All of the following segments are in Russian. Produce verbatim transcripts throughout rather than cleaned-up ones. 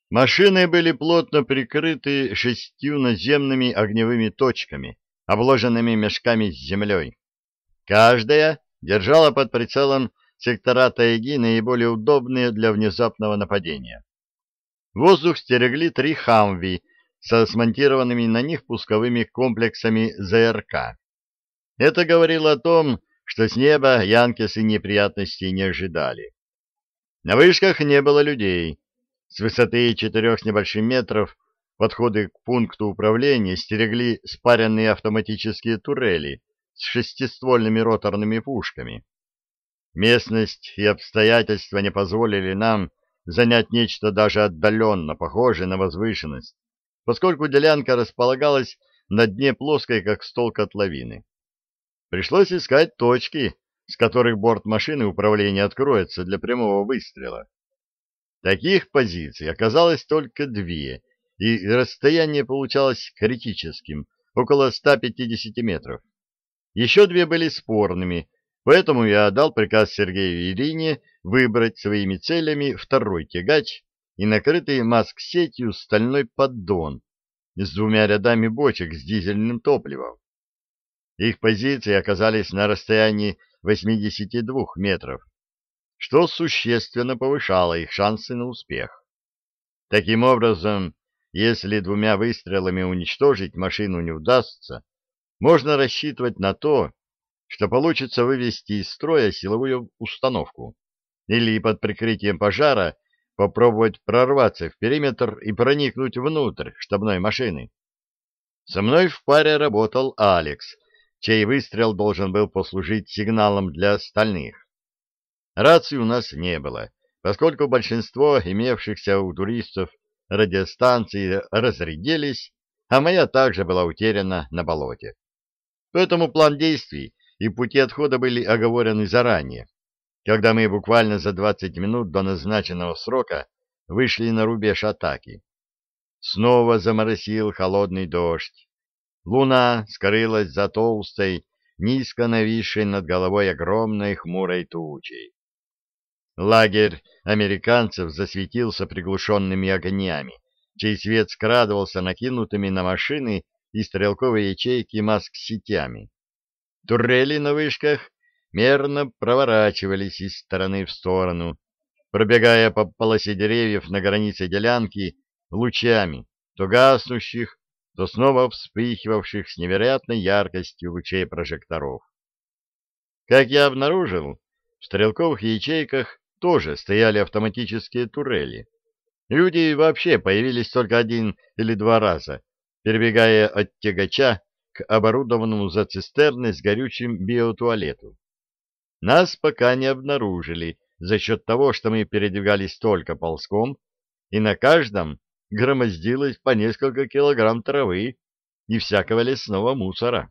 Машины были плотно прикрыты шестью наземными огневыми точками, обложенными мешками с землей. Каждая держала под прицелом сектора тайги, наиболее удобные для внезапного нападения. Воздух стерегли три «Хамви» со смонтированными на них пусковыми комплексами ЗРК. Это говорило о том, что с неба янкисы неприятностей не ожидали. На вышках не было людей. С высоты четырех с небольшим метров подходы к пункту управления стерегли спаренные автоматические турели с шестиствольными роторными пушками. Местность и обстоятельства не позволили нам занять нечто даже отдаленно похожее на возвышенность, поскольку делянка располагалась на дне плоской, как стол котловины. Пришлось искать точки, с которых борт машины управления откроется для прямого выстрела. Таких позиций оказалось только две, и расстояние получалось критическим, около ста пятидесяти метров. Еще две были спорными, поэтому я дал приказ Сергею и Ирине выбрать своими целями второй тягач и накрытый маск-сетью стальной поддон с двумя рядами бочек с дизельным топливом. Их позиции оказались на расстоянии восьмидесяти двух метров, что существенно повышало их шансы на успех. Таким образом, если двумя выстрелами уничтожить машину не удастся, можно рассчитывать на то, что получится вывести из строя силовую установку или под прикрытием пожара попробовать прорваться в периметр и проникнуть внутрь штабной машины. Со мной в паре работал Алекс, чей выстрел должен был послужить сигналом для остальных. Рации у нас не было, поскольку большинство имевшихся у туристов радиостанций разрядились, а моя также была утеряна на болоте. Поэтому план действий и пути отхода были оговорены заранее, когда мы буквально за двадцать минут до назначенного срока вышли на рубеж атаки. Снова заморосил холодный дождь. Луна скрылась за толстой, низко нависшей над головой огромной хмурой тучей. Лагерь американцев засветился приглушенными огнями, чей свет скрадывался накинутыми на машины и стрелковые ячейки маск-сетями. Турели на вышках мерно проворачивались из стороны в сторону, пробегая по полосе деревьев на границе делянки лучами, то гаснущих, то снова вспыхивавших с невероятной яркостью лучей прожекторов. Как я обнаружил, в стрелковых ячейках тоже стояли автоматические турели. Люди вообще появились только один или два раза, перебегая от тягача к оборудованному за цистерной с горючим биотуалету. Нас пока не обнаружили за счет того, что мы передвигались только ползком, и на каждом громоздилось по несколько килограмм травы и всякого лесного мусора.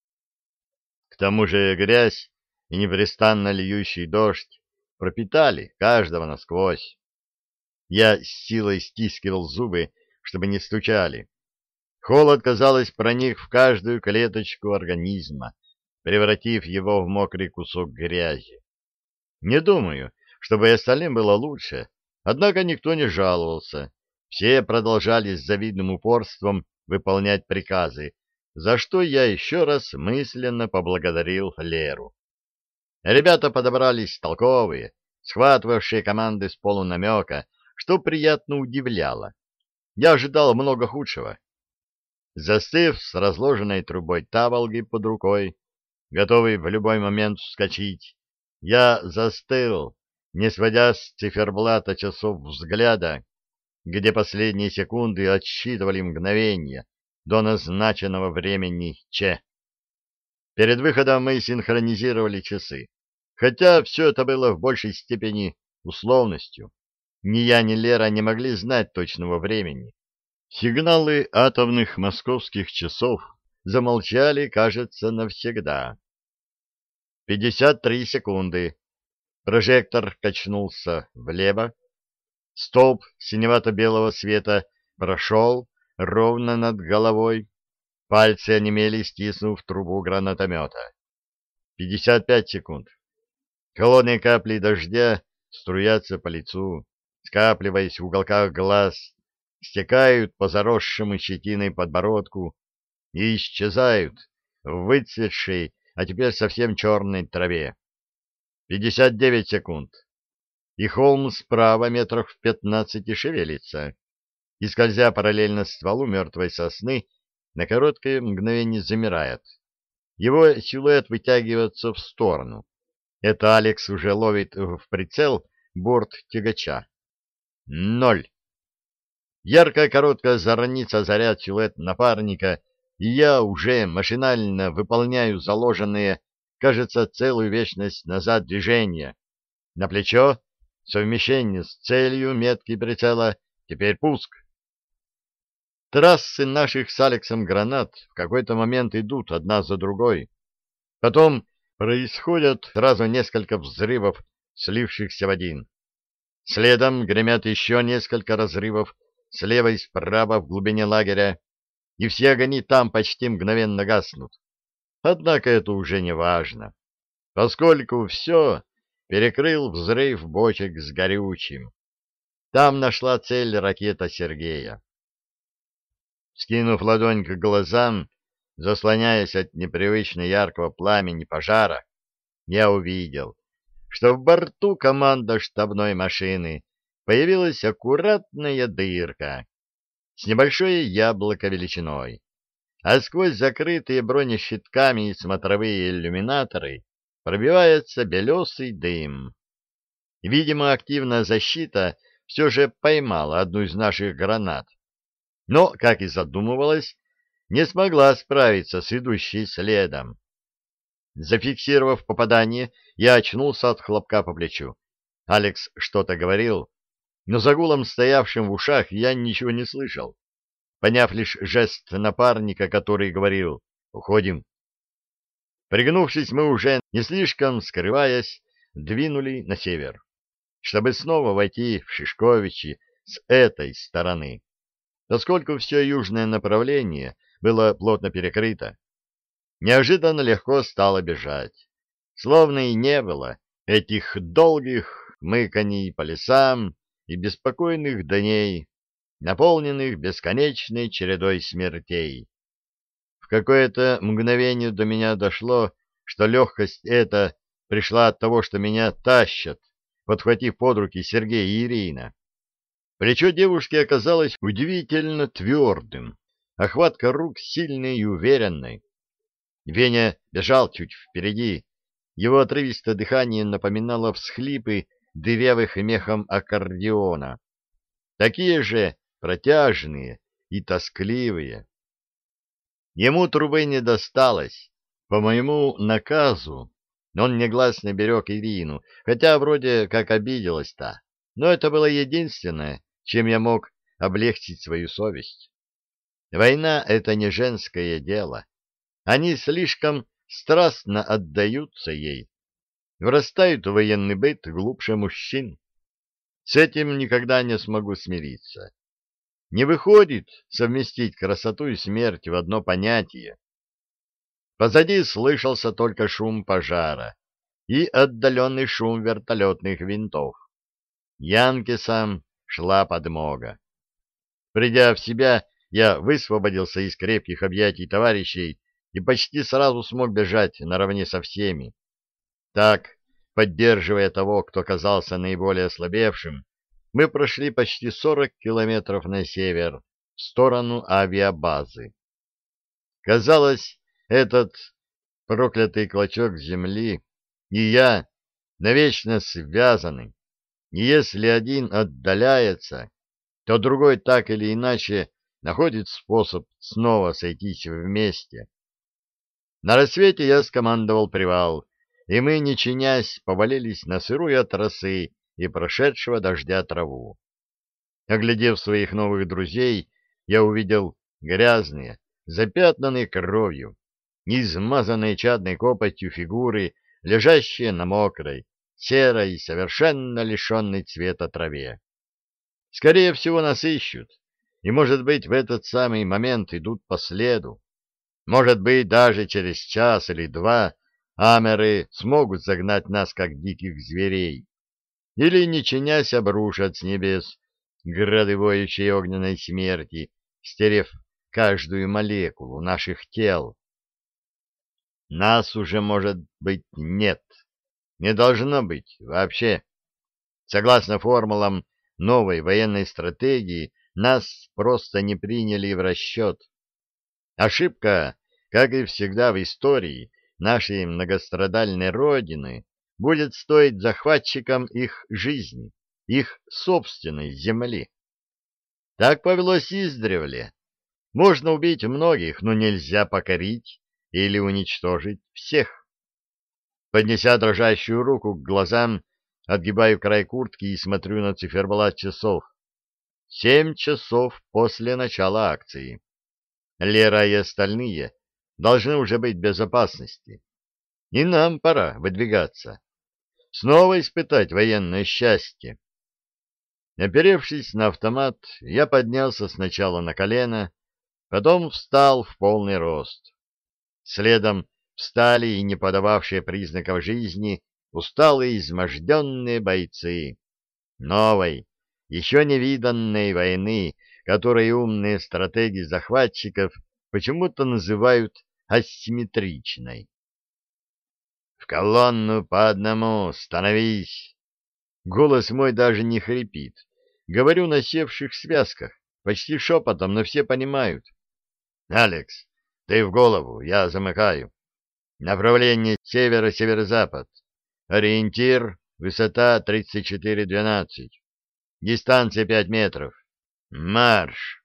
К тому же грязь и непрестанно льющий дождь пропитали каждого насквозь. Я с силой стискивал зубы, чтобы не стучали. Холод, казалось, проник в каждую клеточку организма, превратив его в мокрый кусок грязи. Не думаю, чтобы и остальным было лучше, однако никто не жаловался. Все продолжали с завидным упорством выполнять приказы, за что я еще раз мысленно поблагодарил Леру. Ребята подобрались толковые, схватывавшие команды с полунамека, что приятно удивляло. Я ожидал много худшего. Застыв с разложенной трубой таволги под рукой, готовый в любой момент вскочить, я застыл, не сводя с циферблата часов взгляда, где последние секунды отсчитывали мгновения до назначенного времени Че. Перед выходом мы синхронизировали часы, хотя все это было в большей степени условностью. Ни я, ни Лера не могли знать точного времени. Сигналы атомных московских часов замолчали, кажется, навсегда. Пятьдесят три секунды. Прожектор качнулся влево. Столб синевато-белого света прошел ровно над головой. Пальцы онемели, стиснув трубу гранатомета. Пятьдесят пять секунд. Холодные капли дождя струятся по лицу, скапливаясь в уголках глаз, стекают по заросшему щетиной подбородку и исчезают в выцветшей, а теперь совсем черной траве. Пятьдесят девять секунд. И холм справа метров в пятнадцати шевелится, и, скользя параллельно стволу мертвой сосны, на короткое мгновение замирает. Его силуэт вытягивается в сторону. Это Алекс уже ловит в прицел борт тягача. Ноль. Яркая короткая зорница озаряет силуэт напарника, и я уже машинально выполняю заложенные, кажется, целую вечность назад движения. На плечо, совмещение с целью, метки прицела, теперь пуск. Трассы наших с Алексом гранат в какой-то момент идут одна за другой. Потом происходят сразу несколько взрывов, слившихся в один. Следом гремят еще несколько разрывов слева и справа в глубине лагеря, и все огни там почти мгновенно гаснут. Однако это уже не важно, поскольку все перекрыл взрыв бочек с горючим. Там нашла цель ракета Сергея. Скинув ладонь к глазам, заслоняясь от непривычно яркого пламени пожара, я увидел, что в борту команда штабной машины появилась аккуратная дырка с небольшое яблоко величиной, а сквозь закрытые бронещитками и смотровые иллюминаторы пробивается белесый дым. Видимо, активная защита все же поймала одну из наших гранат, но, как и задумывалось, не смогла справиться с идущей следом. Зафиксировав попадание, я очнулся от хлопка по плечу. Алекс что-то говорил, но за гулом, стоявшим в ушах, я ничего не слышал, поняв лишь жест напарника, который говорил «Уходим». Пригнувшись, мы уже, не слишком скрываясь, двинули на север, чтобы снова войти в Шишковичи с этой стороны, поскольку все южное направление было плотно перекрыто. Неожиданно легко стало бежать, словно и не было этих долгих мыканий по лесам и беспокойных дней, наполненных бесконечной чередой смертей. В какое-то мгновение до меня дошло, что легкость эта пришла от того, что меня тащат, подхватив под руки Сергей и Ирина. Плечо девушки оказалось удивительно твердым, а хватка рук сильной и уверенной. Веня бежал чуть впереди. Его отрывистое дыхание напоминало всхлипы дырявых мехом аккордеона. Такие же протяжные и тоскливые. Ему трубы не досталось. По моему наказу он негласно берег Ирину, хотя вроде как обиделась-то. Но это было единственное, чем я мог облегчить свою совесть. Война — это не женское дело. Они слишком страстно отдаются ей, врастают в военный быт глубже мужчин. С этим никогда не смогу смириться. Не выходит совместить красоту и смерть в одно понятие. Позади слышался только шум пожара и отдаленный шум вертолетных винтов. Янкисам шла подмога. Придя в себя, я высвободился из крепких объятий товарищей и почти сразу смог бежать наравне со всеми. Так, поддерживая того, кто казался наиболее ослабевшим, мы прошли почти сорок километров на север, в сторону авиабазы. Казалось, этот проклятый клочок земли и я навечно связаны, и если один отдаляется, то другой так или иначе находит способ снова сойтись вместе. На рассвете я скомандовал привал, и мы, не чинясь, повалились на сырую от росы и прошедшего дождя траву. Оглядев своих новых друзей, я увидел грязные, запятнанные кровью, измазанные чадной копотью фигуры, лежащие на мокрой, серой, совершенно лишенной цвета траве. Скорее всего, нас ищут, и, может быть, в этот самый момент идут по следу. Может быть, даже через час или два амеры смогут загнать нас, как диких зверей, или, не чинясь, обрушат с небес грады воющей огненной смерти, стерев каждую молекулу наших тел. Нас уже, может быть, нет. Не должно быть вообще. Согласно формулам новой военной стратегии, нас просто не приняли в расчет. Ошибка, как и всегда в истории нашей многострадальной Родины, будет стоить захватчикам их жизни, их собственной земли. Так повелось издревле. Можно убить многих, но нельзя покорить или уничтожить всех. Поднеся дрожащую руку к глазам, отгибаю край куртки и смотрю на циферблат часов. Семь часов после начала акции. Лера и остальные должны уже быть в безопасности. И нам пора выдвигаться. Снова испытать военное счастье. Оперевшись на автомат, я поднялся сначала на колено, потом встал в полный рост. Следом встали и не подававшие признаков жизни усталые изможденные бойцы новой, еще не виданной войны, которой умные стратеги захватчиков почему-то называют асимметричной. «В колонну по одному! Становись!» Голос мой даже не хрипит. Говорю на севших связках, почти шепотом, но все понимают. «Алекс, ты в голову, я замыкаю. Направление северо-северо-запад. Ориентир, высота тридцать четыре двенадцать. Дистанция пять метров. Марш!»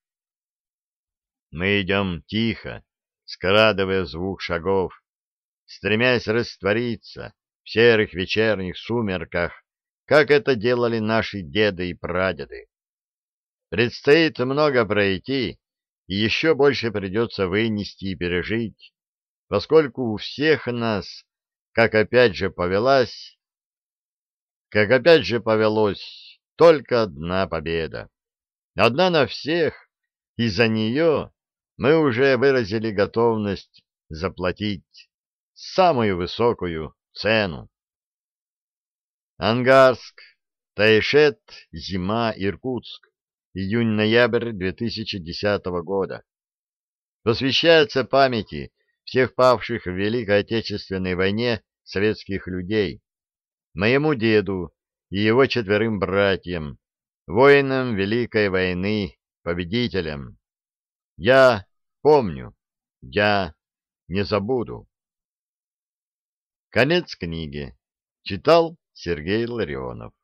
Мы идем тихо, скрадывая звук шагов, стремясь раствориться в серых вечерних сумерках, как это делали наши деды и прадеды. Предстоит много пройти, и еще больше придется вынести и пережить, поскольку у всех нас, как опять же повелась, как опять же повелось, только одна победа. Одна на всех, и за нее мы уже выразили готовность заплатить самую высокую цену. Ангарск, Тайшет, зима, Иркутск, июнь-ноябрь две тысячи десятого года. Посвящается памяти всех павших в Великой Отечественной войне советских людей, моему деду и его четверым братьям, воинам Великой войны, победителям. Я помню, я не забуду. Конец книги. Читал Сергей Ларионов.